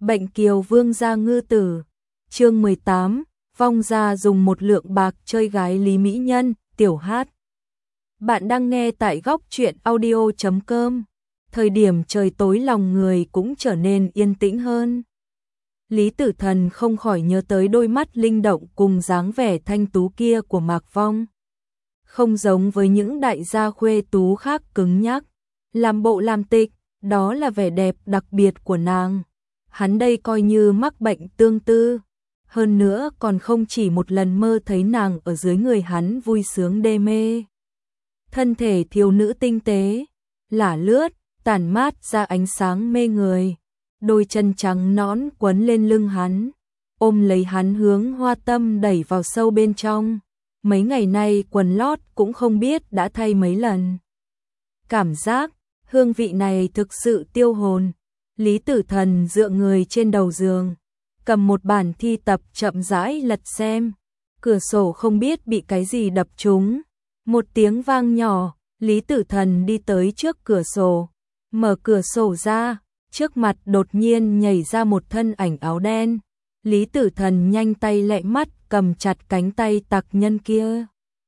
Bệnh kiều vương gia ngư tử. Chương 18, Vong gia dùng 1 lượng bạc chơi gái Lý Mỹ Nhân, tiểu hát. Bạn đang nghe tại góc truyện audio.com. Thời điểm trời tối lòng người cũng trở nên yên tĩnh hơn. Lý Tử Thần không khỏi nhớ tới đôi mắt linh động cùng dáng vẻ thanh tú kia của Mạc Vong. Không giống với những đại gia khuê tú khác cứng nhắc, làm bộ làm tịch, đó là vẻ đẹp đặc biệt của nàng. Hắn đây coi như mắc bệnh tương tư. Hơn nữa còn không chỉ một lần mơ thấy nàng ở dưới người hắn vui sướng đê mê. Thân thể thiếu nữ tinh tế, lả lướt, tản mát ra ánh sáng mê người. Đôi chân trắng nõn quấn lên lưng hắn, ôm lấy hắn hướng Hoa Tâm đẩy vào sâu bên trong. Mấy ngày nay quần lót cũng không biết đã thay mấy lần. Cảm giác, hương vị này thực sự tiêu hồn. Lý Tử Thần dựa người trên đầu giường, cầm một bản thi tập chậm rãi lật xem. Cửa sổ không biết bị cái gì đập trúng. Một tiếng vang nhỏ, Lý Tử Thần đi tới trước cửa sổ, mở cửa sổ ra, trước mặt đột nhiên nhảy ra một thân ảnh áo đen. Lý Tử Thần nhanh tay lẹ mắt cầm chặt cánh tay tặc nhân kia.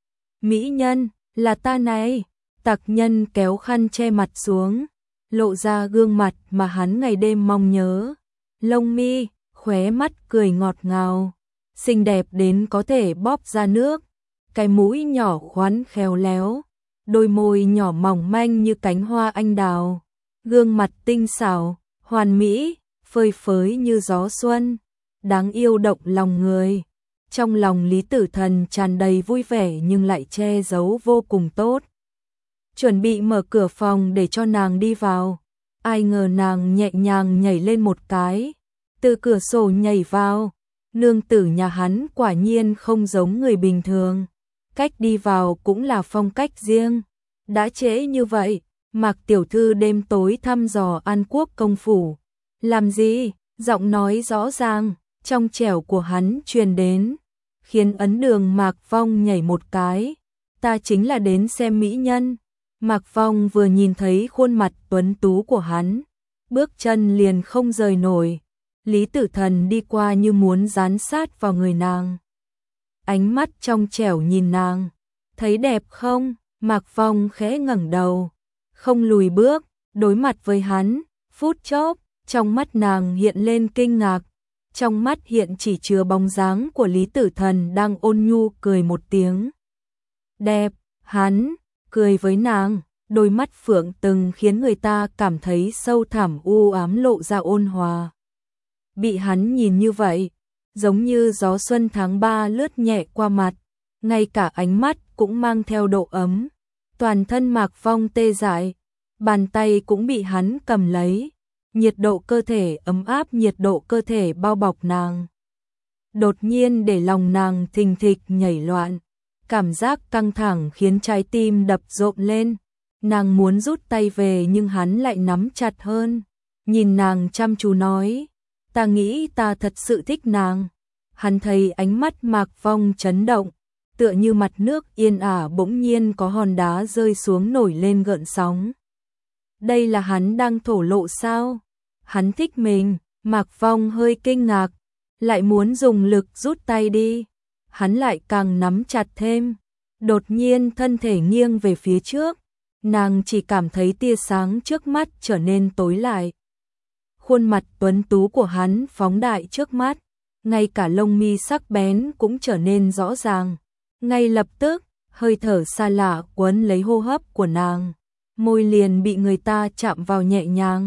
Mỹ nhân, là ta này. Tặc nhân kéo khăn che mặt xuống, lộ ra gương mặt mà hắn ngày đêm mong nhớ. Lông mi, khóe mắt cười ngọt ngào, xinh đẹp đến có thể bóp ra nước. Cái mũi nhỏ khoắn khéo léo, đôi môi nhỏ mỏng manh như cánh hoa anh đào. Gương mặt tinh xảo, hoàn mỹ, phơi phới như gió xuân, đáng yêu động lòng người. Trong lòng Lý Tử Thần tràn đầy vui vẻ nhưng lại che giấu vô cùng tốt. Chuẩn bị mở cửa phòng để cho nàng đi vào. Ai ngờ nàng nhẹ nhàng nhảy lên một cái, từ cửa sổ nhảy vào. Nương tử nhà hắn quả nhiên không giống người bình thường. Cách đi vào cũng là phong cách riêng. Đã trễ như vậy, Mạc tiểu thư đêm tối thăm dò An Quốc công phủ. Làm gì? Giọng nói rõ ràng, trong trẻo của hắn truyền đến, khiến ấn đường Mạc Vong nhảy một cái. Ta chính là đến xem mỹ nhân. Mạc Vong vừa nhìn thấy khuôn mặt tuấn tú của hắn, bước chân liền không rời nổi. Lý Tử Thần đi qua như muốn dán sát vào người nàng. Ánh mắt trong trẻo nhìn nàng, thấy đẹp không? Mạc Vong khẽ ngẩng đầu, không lùi bước, đối mặt với hắn. Phút chốc, trong mắt nàng hiện lên kinh ngạc, trong mắt hiện chỉ chứa bóng dáng của Lý Tử Thần đang ôn nhu cười một tiếng. Đẹp, hắn cười với nàng, đôi mắt phượng từng khiến người ta cảm thấy sâu thẳm u ám lộ ra ôn hòa. Bị hắn nhìn như vậy, giống như gió xuân tháng 3 lướt nhẹ qua mặt, ngay cả ánh mắt cũng mang theo độ ấm. Toàn thân Mạc Vong tê dại, bàn tay cũng bị hắn cầm lấy, nhiệt độ cơ thể ấm áp, nhiệt độ cơ thể bao bọc nàng. Đột nhiên để lòng nàng thình thịch nhảy loạn, cảm giác căng thẳng khiến trái tim đập rộn lên. Nàng muốn rút tay về nhưng hắn lại nắm chặt hơn, nhìn nàng chăm chú nói, ta nghĩ ta thật sự thích nàng. Hắn thấy ánh mắt Mạc Vong chấn động, tựa như mặt nước yên ả bỗng nhiên có hòn đá rơi xuống nổi lên gợn sóng. Đây là hắn đang thổ lộ sao? Hắn thích mình. Mạc Vong hơi kinh ngạc, lại muốn dùng lực rút tay đi. Hắn lại càng nắm chặt thêm. Đột nhiên thân thể nghiêng về phía trước, nàng chỉ cảm thấy tia sáng trước mắt trở nên tối lại. Khuôn mặt tuấn tú của hắn phóng đại trước mắt, ngay cả lông mi sắc bén cũng trở nên rõ ràng. Ngay lập tức, hơi thở xa lạ quấn lấy hô hấp của nàng, môi liền bị người ta chạm vào nhẹ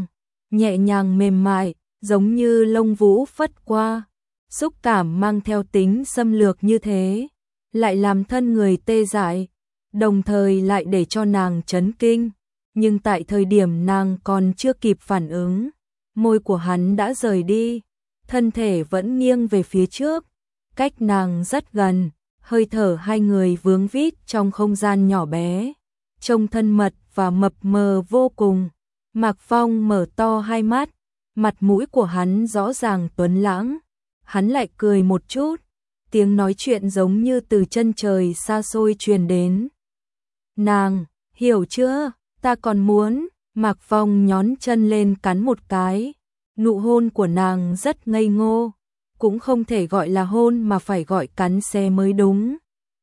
nhàng mềm mại, giống như lông vũ phất qua. Xúc cảm mang theo tính xâm lược như thế, lại làm thân người tê dại, đồng thời lại để cho nàng chấn kinh. Nhưng tại thời điểm nàng còn chưa kịp phản ứng, môi của hắn đã rời đi, thân thể vẫn nghiêng về phía trước, cách nàng rất gần. Hơi thở hai người vướng vít trong không gian nhỏ bé, trông thân mật và mập mờ vô cùng. Mạc Vong mở to hai mắt, mặt mũi của hắn rõ ràng tuấn lãng. Hắn lại cười một chút, tiếng nói chuyện giống như từ chân trời xa xôi truyền đến. Nàng, hiểu chưa? Ta còn muốn. Mạc Vong nhón chân lên cắn một cái, Nụ hôn của nàng rất ngây ngô, cũng không thể gọi là hôn mà phải gọi cắn xé mới đúng.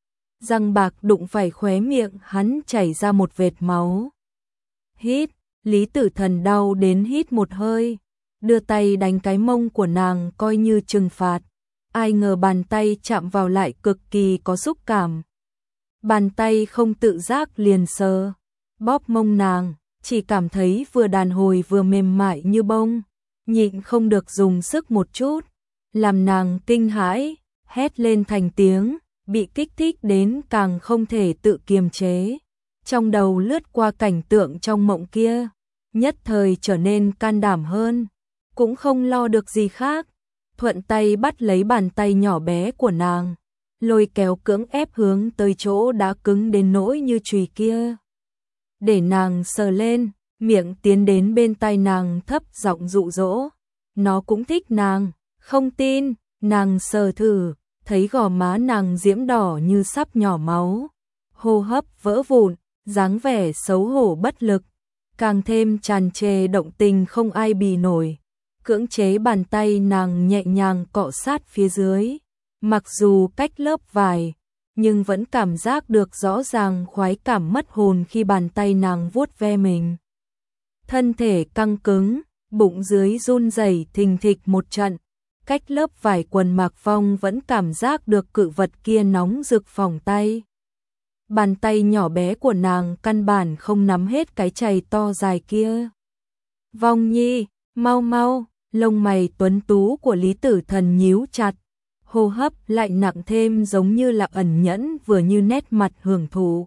Răng bạc đụng phải khóe miệng hắn chảy ra một vệt máu. Hít, Lý Tử Thần đau đến hít một hơi, đưa tay đánh cái mông của nàng coi như trừng phạt. Ai ngờ bàn tay chạm vào lại cực kỳ có xúc cảm. Bàn tay không tự giác liền sờ, bóp mông nàng, chỉ cảm thấy vừa đàn hồi vừa mềm mại như bông, nhịn không được dùng sức một chút, làm nàng kinh hãi, hét lên thành tiếng, bị kích thích đến càng không thể tự kiềm chế. Trong đầu lướt qua cảnh tượng trong mộng kia, nhất thời trở nên can đảm hơn, cũng không lo được gì khác, thuận tay bắt lấy bàn tay nhỏ bé của nàng, lôi kéo cưỡng ép hướng tới chỗ đã cứng đến nỗi như chùy kia. Để nàng sờ lên, miệng tiến đến bên tai nàng thấp giọng dụ dỗ, nó cũng thích nàng, không tin, nàng sờ thử, thấy gò má nàng diễm đỏ như sắp nhỏ máu, hô hấp vỡ vụn, dáng vẻ xấu hổ bất lực, càng thêm tràn trề động tình không ai bì nổi. Cưỡng chế bàn tay nàng nhẹ nhàng cọ sát phía dưới, mặc dù cách lớp vải, nhưng vẫn cảm giác được rõ ràng khoái cảm mất hồn khi bàn tay nàng vuốt ve mình. Thân thể căng cứng, bụng dưới run rẩy thình thịch một trận, cách lớp vải quần Mạc Phong vẫn cảm giác được cự vật kia nóng rực phỏng tay. Bàn tay nhỏ bé của nàng căn bản không nắm hết cái chày to dài kia. Vong Nhi, mau mau, lông mày tuấn tú của Lý Tử Thần nhíu chặt, hô hấp lại nặng thêm giống như là ẩn nhẫn vừa như nét mặt hưởng thụ.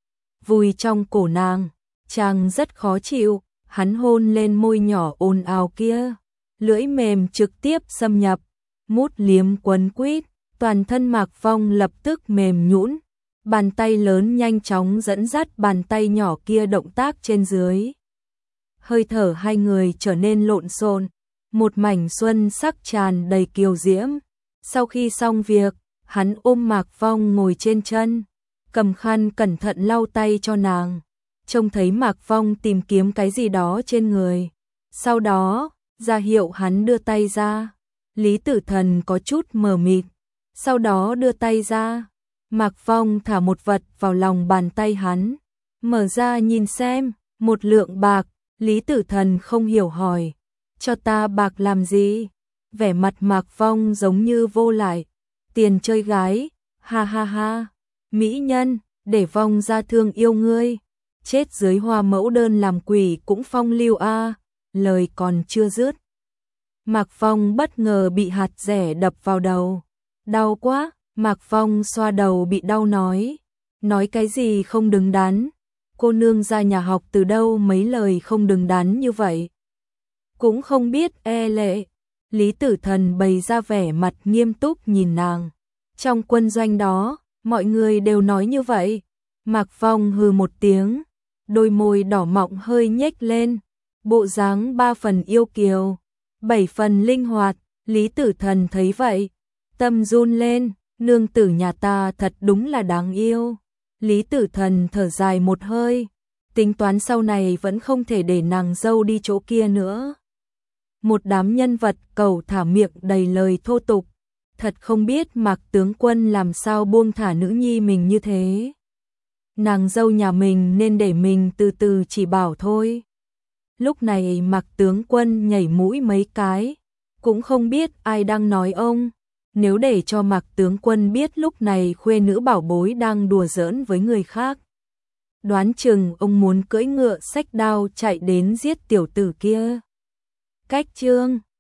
Vùi trong cổ nàng, chàng rất khó chịu, hắn hôn lên môi nhỏ ồn ào kia, lưỡi mềm trực tiếp xâm nhập, mút liếm quấn quýt, toàn thân Mạc Phong lập tức mềm nhũn, bàn tay lớn nhanh chóng dẫn dắt bàn tay nhỏ kia động tác trên dưới. Hơi thở hai người trở nên lộn xộn, một mảnh xuân sắc tràn đầy kiều diễm. Sau khi xong việc, hắn ôm Mạc Phong ngồi trên chân, cầm khăn cẩn thận lau tay cho nàng, trông thấy Mạc Phong tìm kiếm cái gì đó trên người. Sau đó, ra hiệu hắn đưa tay ra. Lý Tử Thần có chút mờ mịt, sau đó đưa tay ra. Mạc Phong thả một vật vào lòng bàn tay hắn, mở ra nhìn xem, một lượng bạc. Lý Tử Thần không hiểu hỏi, cho ta bạc làm gì? Vẻ mặt Mạc Phong giống như vô lại, tiền chơi gái, ha ha ha, mỹ nhân, để Vong ra thương yêu ngươi, chết dưới hoa mẫu đơn làm quỷ cũng phong lưu a. Lời còn chưa dứt, Mạc Phong bất ngờ bị hạt dẻ đập vào đầu, đau quá. Mạc Phong xoa đầu bị đau nói cái gì không đứng đắn, cô nương ra nhà học từ đâu mấy lời không đứng đắn như vậy. Cũng không biết e lệ. Lý Tử Thần bày ra vẻ mặt nghiêm túc nhìn nàng. Trong quân doanh đó, mọi người đều nói như vậy. Mạc Phong hừ một tiếng, đôi môi đỏ mọng hơi nhếch lên, bộ dáng 3 phần yêu kiều, 7 phần linh hoạt. Lý Tử Thần thấy vậy, tâm run lên, nương tử nhà ta thật đúng là đáng yêu. Lý Tử Thần thở dài một hơi, tính toán sau này vẫn không thể để nàng dâu đi chỗ kia nữa. Một đám nhân vật cầu thả miệng đầy lời thô tục, thật không biết Mạc tướng quân làm sao buông thả nữ nhi mình như thế. Nàng dâu nhà mình nên để mình từ từ chỉ bảo thôi. Lúc này Mạc tướng quân nhảy mũi mấy cái, cũng không biết ai đang nói ông. Nếu để cho Mạc tướng quân biết lúc này khuê nữ bảo bối đang đùa giỡn với người khác, đoán chừng ông muốn cưỡi ngựa xách đao chạy đến giết tiểu tử kia. Cách chương